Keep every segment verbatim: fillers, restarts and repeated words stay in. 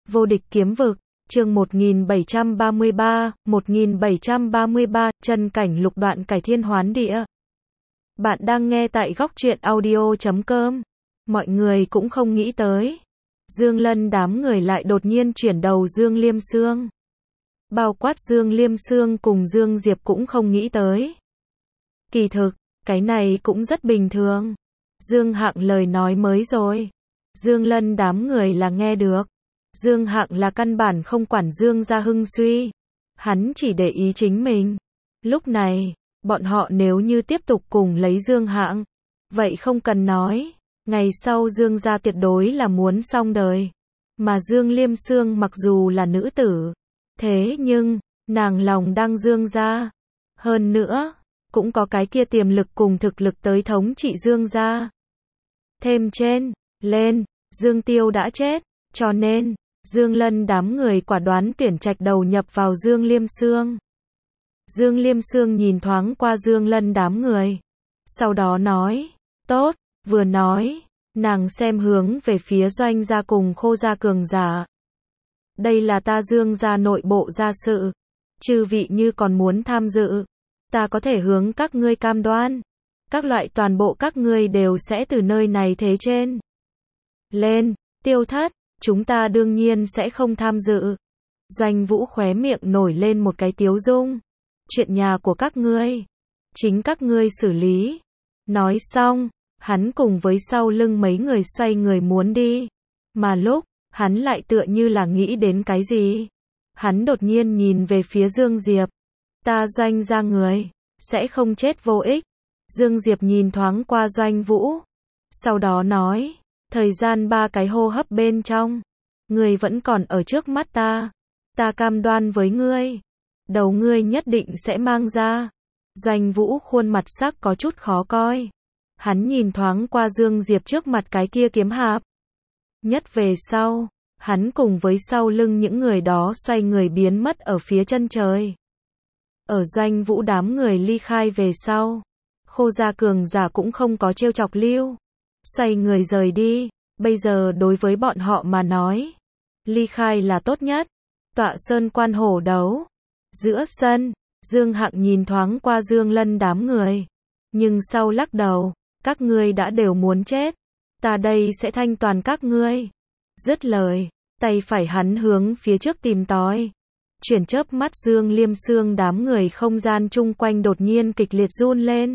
Vô địch kiếm vực, chương một nghìn bảy trăm ba mươi ba, một nghìn bảy trăm ba mươi ba, chân cảnh lục đoạn cải thiên hoán địa. Bạn đang nghe tại góc truyện audio chấm com. Mọi người cũng không nghĩ tới. Dương Lân đám người lại đột nhiên chuyển đầu Dương Liêm Sương. Bao quát Dương Liêm Sương cùng Dương Diệp cũng không nghĩ tới. Kỳ thực, cái này cũng rất bình thường. Dương Hạng lời nói mới rồi. Dương Lân đám người là nghe được. Dương Hạng là căn bản không quản Dương gia hưng suy. Hắn chỉ để ý chính mình. Lúc này, bọn họ nếu như tiếp tục cùng lấy Dương Hạng, vậy không cần nói. Ngày sau Dương gia tuyệt đối là muốn xong đời. Mà Dương Liêm Sương mặc dù là nữ tử, thế nhưng, nàng lòng đang Dương gia. Hơn nữa, cũng có cái kia tiềm lực cùng thực lực tới thống trị Dương gia. Thêm trên, lên, Dương Tiêu đã chết, cho nên, Dương Lân đám người quả đoán tuyển trạch đầu nhập vào Dương Liêm Sương. Dương Liêm Sương nhìn thoáng qua Dương Lân đám người. Sau đó nói, tốt, vừa nói, nàng xem hướng về phía Doanh gia cùng Khô gia cường giả. Đây là ta Dương gia nội bộ gia sự. Chư vị như còn muốn tham dự, ta có thể hướng các ngươi cam đoan. Các loại toàn bộ các ngươi đều sẽ từ nơi này thế trên. Lên, Tiêu Thất, chúng ta đương nhiên sẽ không tham dự. Doanh Vũ khóe miệng nổi lên một cái tiếu dung. Chuyện nhà của các ngươi, chính các ngươi xử lý. Nói xong, hắn cùng với sau lưng mấy người xoay người muốn đi. Mà lúc, hắn lại tựa như là nghĩ đến cái gì. Hắn đột nhiên nhìn về phía Dương Diệp. Ta Doanh gia người, sẽ không chết vô ích. Dương Diệp nhìn thoáng qua Doanh Vũ. Sau đó nói, thời gian ba cái hô hấp bên trong, ngươi vẫn còn ở trước mắt ta. Ta cam đoan với ngươi, đầu ngươi nhất định sẽ mang ra. Doanh Vũ khuôn mặt sắc có chút khó coi. Hắn nhìn thoáng qua Dương Diệp trước mặt cái kia kiếm hạp. Nhất về sau, hắn cùng với sau lưng những người đó xoay người biến mất ở phía chân trời. Ở Doanh Vũ đám người ly khai về sau, Khô gia cường giả cũng không có trêu chọc lưu. Xoay người rời đi, bây giờ đối với bọn họ mà nói, ly khai là tốt nhất. Tọa sơn quan hổ đấu. Giữa sân, Dương Hạng nhìn thoáng qua Dương Lân đám người. Nhưng sau lắc đầu, các ngươi đã đều muốn chết. Ta đây sẽ thanh toàn các ngươi. Dứt lời, tay phải hắn hướng phía trước tìm tòi. Chuyển chớp mắt Dương Liêm Sương đám người không gian chung quanh đột nhiên kịch liệt run lên.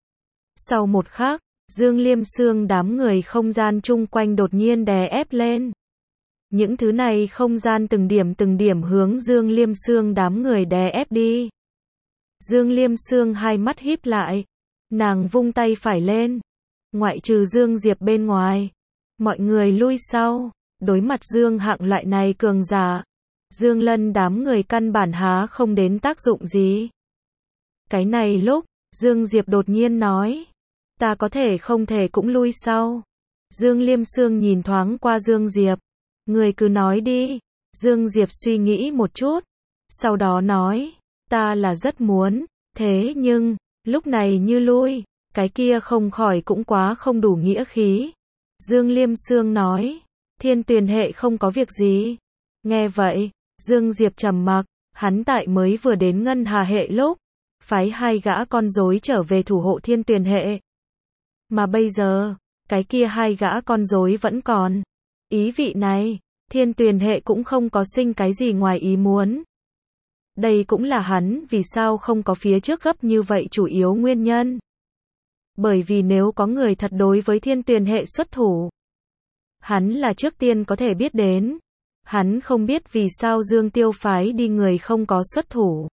Sau một khắc, Dương Liêm Sương đám người không gian chung quanh đột nhiên đè ép lên. Những thứ này không gian từng điểm từng điểm hướng Dương Liêm Sương đám người đè ép đi. Dương Liêm Sương hai mắt híp lại. Nàng vung tay phải lên. Ngoại trừ Dương Diệp bên ngoài, mọi người lui sau. Đối mặt Dương Hạng loại này cường giả, Dương Lân đám người căn bản há không đến tác dụng gì. Cái này lúc, Dương Diệp đột nhiên nói, ta có thể không thể cũng lui sau. Dương Liêm Sương nhìn thoáng qua Dương Diệp. Người cứ nói đi. Dương Diệp suy nghĩ một chút. Sau đó nói, ta là rất muốn, thế nhưng, lúc này như lui, cái kia không khỏi cũng quá không đủ nghĩa khí. Dương Liêm Sương nói, Thiên Tuyền hệ không có việc gì. Nghe vậy, Dương Diệp trầm mặc, hắn tại mới vừa đến Ngân Hà hệ lúc, phái hai gã con rối trở về thủ hộ Thiên Tuyền hệ. Mà bây giờ, cái kia hai gã con rối vẫn còn. Ý vị này, Thiên Tuyền hệ cũng không có sinh cái gì ngoài ý muốn. Đây cũng là hắn vì sao không có phía trước gấp như vậy chủ yếu nguyên nhân. Bởi vì nếu có người thật đối với Thiên Tuyền hệ xuất thủ, hắn là trước tiên có thể biết đến. Hắn không biết vì sao Dương Tiêu phái đi người không có xuất thủ.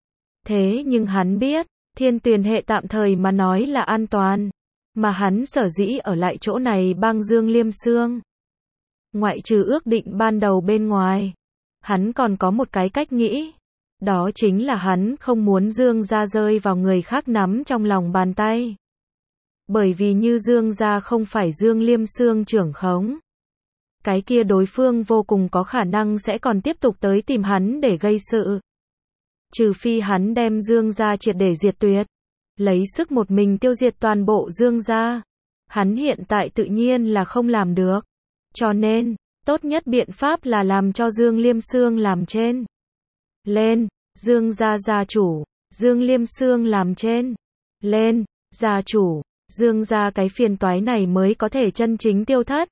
Thế nhưng hắn biết, Thiên Tuyền hệ tạm thời mà nói là an toàn. Mà hắn sở dĩ ở lại chỗ này bang Dương Liêm Sương. Ngoại trừ ước định ban đầu bên ngoài, hắn còn có một cái cách nghĩ. Đó chính là hắn không muốn Dương gia rơi vào người khác nắm trong lòng bàn tay. Bởi vì như Dương gia không phải Dương Liêm Sương trưởng khống, cái kia đối phương vô cùng có khả năng sẽ còn tiếp tục tới tìm hắn để gây sự. Trừ phi hắn đem Dương gia triệt để diệt tuyệt, lấy sức một mình tiêu diệt toàn bộ Dương gia. Hắn hiện tại tự nhiên là không làm được. Cho nên, Tốt nhất biện pháp là làm cho Dương Liêm Sương làm trên. Lên, Dương gia gia chủ, Dương Liêm Sương làm trên. Lên, gia chủ, Dương gia cái phiền toái này mới có thể chân chính tiêu thất.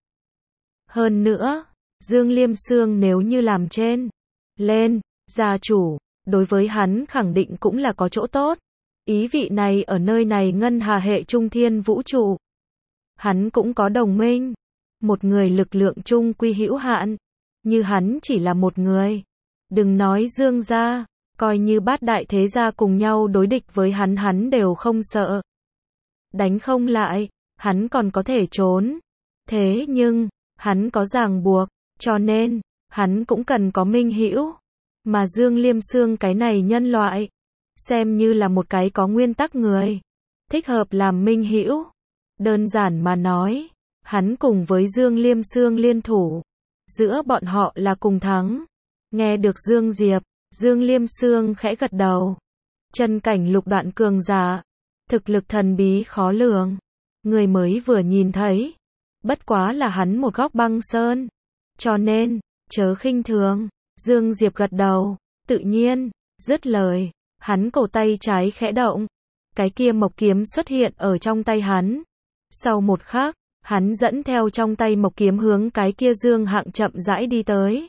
Hơn nữa, Dương Liêm Sương nếu như làm trên. Lên, gia chủ, đối với hắn khẳng định cũng là có chỗ tốt. Ý vị này ở nơi này ngân hà hệ trung thiên vũ trụ. Hắn cũng có đồng minh. Một người lực lượng chung quy hữu hạn. Như hắn chỉ là một người. Đừng nói Dương gia, coi như bát đại thế gia cùng nhau đối địch với hắn hắn đều không sợ. Đánh không lại, hắn còn có thể trốn. Thế nhưng, hắn có ràng buộc, cho nên, hắn cũng cần có minh hữu. Mà Dương Liêm Sương cái này nhân loại, xem như là một cái có nguyên tắc người, thích hợp làm minh hữu. Đơn giản mà nói, hắn cùng với Dương Liêm Sương liên thủ, giữa bọn họ là cùng thắng. Nghe được Dương Diệp, Dương Liêm Sương khẽ gật đầu. Chân cảnh lục đoạn cường giả, thực lực thần bí khó lường, người mới vừa nhìn thấy, bất quá là hắn một góc băng sơn, cho nên, chớ khinh thường. Dương Diệp gật đầu, tự nhiên, dứt lời, hắn cổ tay trái khẽ động, cái kia mộc kiếm xuất hiện ở trong tay hắn. Sau một khắc, hắn dẫn theo trong tay mộc kiếm hướng cái kia Dương Hạng chậm rãi đi tới.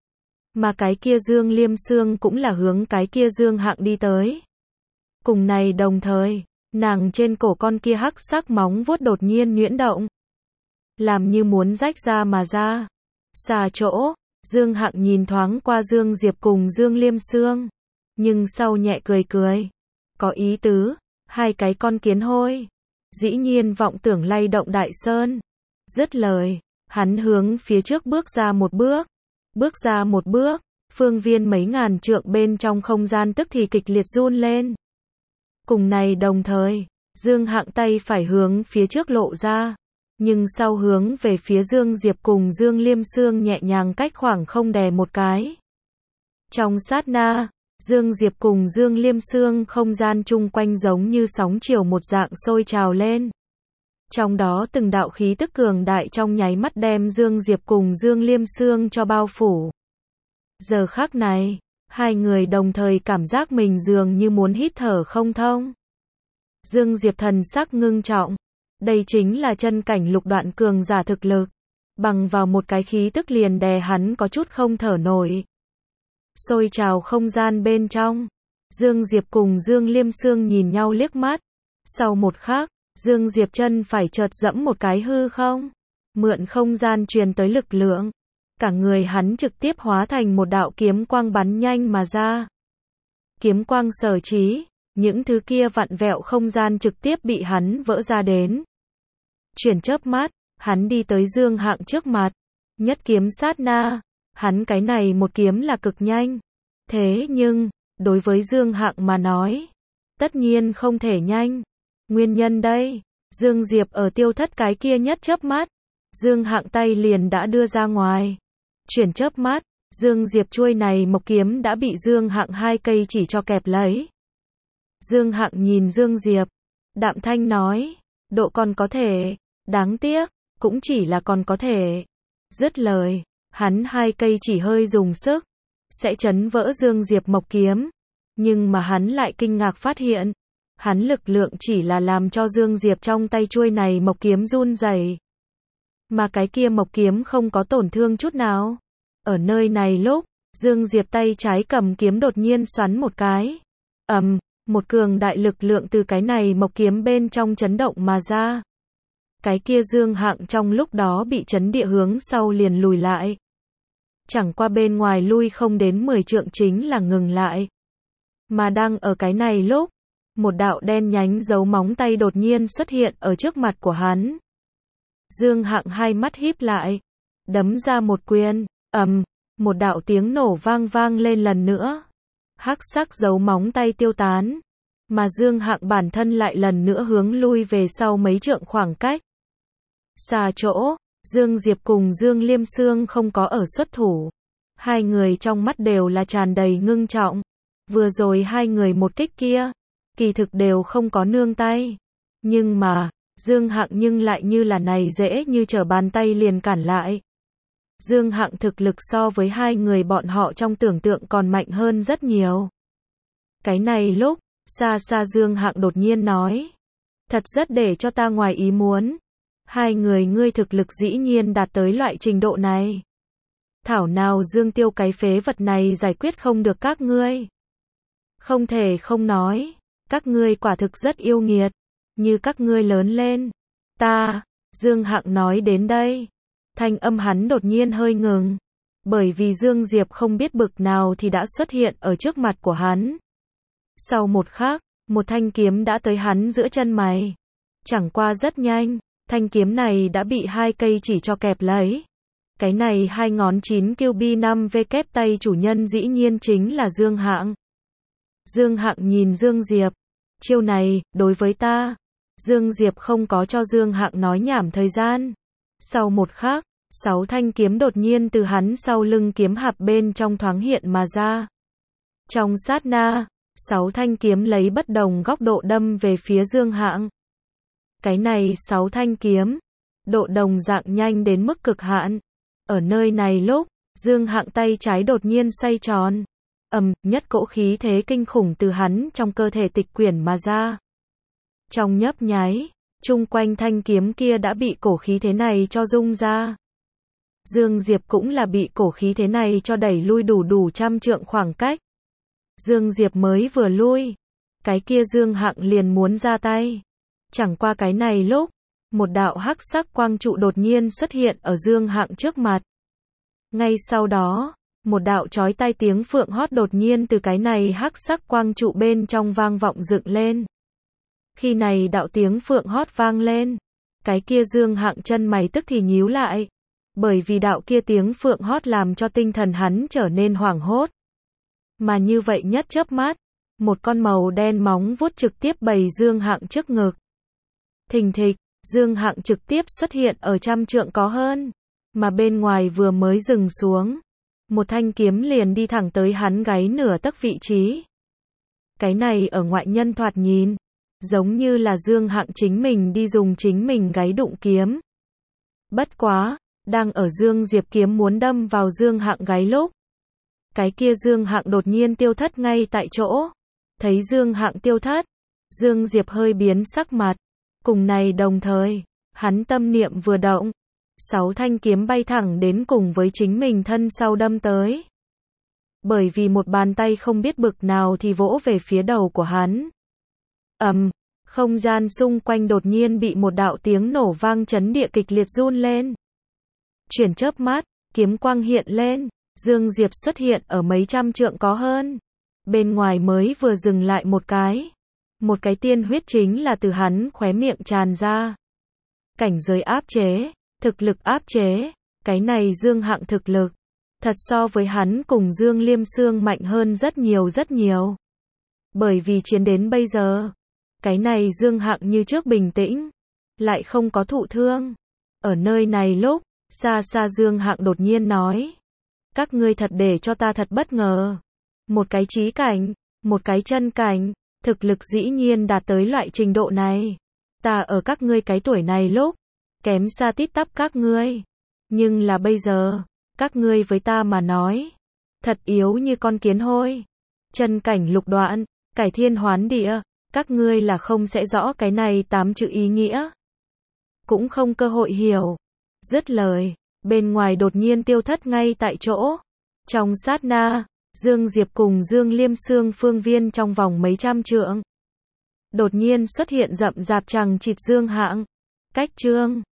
Mà cái kia Dương Liêm Sương cũng là hướng cái kia Dương Hạng đi tới. Cùng này đồng thời, nàng trên cổ con kia hắc sắc móng vuốt đột nhiên nhuyễn động, làm như muốn rách ra mà ra. Xa chỗ, Dương Hạng nhìn thoáng qua Dương Diệp cùng Dương Liêm Sương, nhưng sau nhẹ cười cười. Có ý tứ, hai cái con kiến hôi, dĩ nhiên vọng tưởng lay động đại sơn. Dứt lời, hắn hướng phía trước bước ra một bước. Bước ra một bước, phương viên mấy ngàn trượng bên trong không gian tức thì kịch liệt run lên. Cùng này đồng thời, Dương Hạng tay phải hướng phía trước lộ ra, nhưng sau hướng về phía Dương Diệp cùng Dương Liêm Sương nhẹ nhàng cách khoảng không đè một cái. Trong sát na, Dương Diệp cùng Dương Liêm Sương không gian chung quanh giống như sóng chiều một dạng sôi trào lên. Trong đó từng đạo khí tức cường đại trong nháy mắt đem Dương Diệp cùng Dương Liêm Sương cho bao phủ. Giờ khắc này, hai người đồng thời cảm giác mình dường như muốn hít thở không thông. Dương Diệp thần sắc ngưng trọng. Đây chính là chân cảnh lục đoạn cường giả thực lực. Bằng vào một cái khí tức liền đè hắn có chút không thở nổi. Sôi trào không gian bên trong. Dương Diệp cùng Dương Liêm Sương nhìn nhau liếc mắt. Sau một khắc, Dương Diệp chân phải chợt dẫm một cái hư không. Mượn không gian truyền tới lực lượng. Cả người hắn trực tiếp hóa thành một đạo kiếm quang bắn nhanh mà ra. Kiếm quang sở trí, những thứ kia vặn vẹo không gian trực tiếp bị hắn vỡ ra đến. Chuyển chớp mắt, hắn đi tới Dương Hạng trước mặt. Nhất kiếm sát na, hắn cái này một kiếm là cực nhanh. Thế nhưng, đối với Dương Hạng mà nói, tất nhiên không thể nhanh. Nguyên nhân đây, Dương Diệp ở tiêu thất cái kia nhất chớp mắt, Dương Hạng tay liền đã đưa ra ngoài. Chuyển chớp mắt, Dương Diệp chuôi này mộc kiếm đã bị Dương Hạng hai cây chỉ cho kẹp lấy. Dương Hạng nhìn Dương Diệp, đạm thanh nói, độ còn có thể, đáng tiếc, cũng chỉ là còn có thể. Dứt lời, hắn hai cây chỉ hơi dùng sức, sẽ chấn vỡ Dương Diệp mộc kiếm. Nhưng mà hắn lại kinh ngạc phát hiện, hắn lực lượng chỉ là làm cho Dương Diệp trong tay chuôi này mộc kiếm run rẩy, mà cái kia mộc kiếm không có tổn thương chút nào. Ở nơi này lúc, Dương Diệp tay trái cầm kiếm đột nhiên xoắn một cái. Ầm, một cường đại lực lượng từ cái này mộc kiếm bên trong chấn động mà ra. Cái kia Dương Hạng trong lúc đó bị chấn địa hướng sau liền lùi lại. Chẳng qua bên ngoài lui không đến mười trượng chính là ngừng lại. Mà đang ở cái này lúc, một đạo đen nhánh dấu móng tay đột nhiên xuất hiện ở trước mặt của hắn. Dương Hạng hai mắt híp lại, đấm ra một quyền, ầm, một đạo tiếng nổ vang vang lên lần nữa. Hắc sắc dấu móng tay tiêu tán, mà Dương Hạng bản thân lại lần nữa hướng lui về sau mấy trượng khoảng cách. Xa chỗ, Dương Diệp cùng Dương Liêm Sương không có ở xuất thủ. Hai người trong mắt đều là tràn đầy ngưng trọng. Vừa rồi hai người một kích kia, kỳ thực đều không có nương tay. Nhưng mà, Dương Hạng nhưng lại như là này dễ như trở bàn tay liền cản lại. Dương Hạng thực lực so với hai người bọn họ trong tưởng tượng còn mạnh hơn rất nhiều. Cái này lúc, xa xa Dương Hạng đột nhiên nói. Thật rất để cho ta ngoài ý muốn. Hai người ngươi thực lực dĩ nhiên đạt tới loại trình độ này. Thảo nào Dương Tiêu cái phế vật này giải quyết không được các ngươi. Không thể không nói, các ngươi quả thực rất yêu nghiệt. Như các ngươi lớn lên. Ta, Dương Hạng nói đến đây. Thanh âm hắn đột nhiên hơi ngừng. Bởi vì Dương Diệp không biết bực nào thì đã xuất hiện ở trước mặt của hắn. Sau một khắc, một thanh kiếm đã tới hắn giữa chân mày. Chẳng qua rất nhanh, thanh kiếm này đã bị hai cây chỉ cho kẹp lấy. Cái này hai ngón chín Q B năm V kép tay chủ nhân dĩ nhiên chính là Dương Hạng. Dương Hạng nhìn Dương Diệp. Chiêu này, đối với ta. Dương Diệp không có cho Dương Hạng nói nhảm thời gian. Sau một khắc, sáu thanh kiếm đột nhiên từ hắn sau lưng kiếm hạp bên trong thoáng hiện mà ra. Trong sát na, sáu thanh kiếm lấy bất đồng góc độ đâm về phía Dương Hạng. Cái này sáu thanh kiếm, độ đồng dạng nhanh đến mức cực hạn. Ở nơi này lúc, Dương Hạng tay trái đột nhiên xoay tròn. Ầm, nhất cỗ khí thế kinh khủng từ hắn trong cơ thể tịch quyển mà ra. Trong nhấp nháy, chung quanh thanh kiếm kia đã bị cổ khí thế này cho rung ra. Dương Diệp cũng là bị cổ khí thế này cho đẩy lui đủ đủ trăm trượng khoảng cách. Dương Diệp mới vừa lui, cái kia Dương Hạng liền muốn ra tay. Chẳng qua cái này lúc, một đạo hắc sắc quang trụ đột nhiên xuất hiện ở Dương Hạng trước mặt. Ngay sau đó, một đạo chói tai tiếng phượng hót đột nhiên từ cái này hắc sắc quang trụ bên trong vang vọng dựng lên. Khi này đạo tiếng phượng hót vang lên, cái kia Dương Hạng chân mày tức thì nhíu lại. Bởi vì đạo kia tiếng phượng hót làm cho tinh thần hắn trở nên hoảng hốt. Mà như vậy nhất chớp mắt, một con màu đen móng vuốt trực tiếp bày Dương Hạng trước ngực. Thình thịch, Dương Hạng trực tiếp xuất hiện ở trăm trượng có hơn, mà bên ngoài vừa mới dừng xuống, một thanh kiếm liền đi thẳng tới hắn gáy nửa tấc vị trí. Cái này ở ngoại nhân thoạt nhìn, giống như là Dương Hạng chính mình đi dùng chính mình gáy đụng kiếm. Bất quá, đang ở Dương Diệp kiếm muốn đâm vào Dương Hạng gáy lúc, cái kia Dương Hạng đột nhiên tiêu thất ngay tại chỗ. Thấy Dương Hạng tiêu thất, Dương Diệp hơi biến sắc mặt. Cùng này đồng thời, hắn tâm niệm vừa động, sáu thanh kiếm bay thẳng đến cùng với chính mình thân sau đâm tới. Bởi vì một bàn tay không biết bực nào thì vỗ về phía đầu của hắn. Ầm, không gian xung quanh đột nhiên bị một đạo tiếng nổ vang chấn địa kịch liệt run lên. Chuyển chớp mắt, kiếm quang hiện lên, Dương Diệp xuất hiện ở mấy trăm trượng có hơn. Bên ngoài mới vừa dừng lại một cái. Một cái tiên huyết chính là từ hắn khóe miệng tràn ra. Cảnh giới áp chế, thực lực áp chế, cái này Dương Hạng thực lực. Thật so với hắn cùng Dương Liêm Sương mạnh hơn rất nhiều rất nhiều. Bởi vì chiến đến bây giờ, cái này Dương Hạng như trước bình tĩnh, lại không có thụ thương. Ở nơi này lúc, xa xa Dương Hạng đột nhiên nói. Các ngươi thật để cho ta thật bất ngờ. Một cái trí cảnh, một cái chân cảnh, thực lực dĩ nhiên đạt tới loại trình độ này. Ta ở các ngươi cái tuổi này lúc, kém xa tít tắp các ngươi. Nhưng là bây giờ, các ngươi với ta mà nói, thật yếu như con kiến hôi. Chân cảnh lục đoạn, cải thiên hoán địa, các ngươi là không sẽ rõ cái này tám chữ ý nghĩa. Cũng không cơ hội hiểu. Dứt lời, bên ngoài đột nhiên tiêu thất ngay tại chỗ. Trong sát na, Dương Diệp cùng Dương Liêm Sương phương viên trong vòng mấy trăm trượng. Đột nhiên xuất hiện rậm rạp chằng chịt Dương Hạng. Cách chương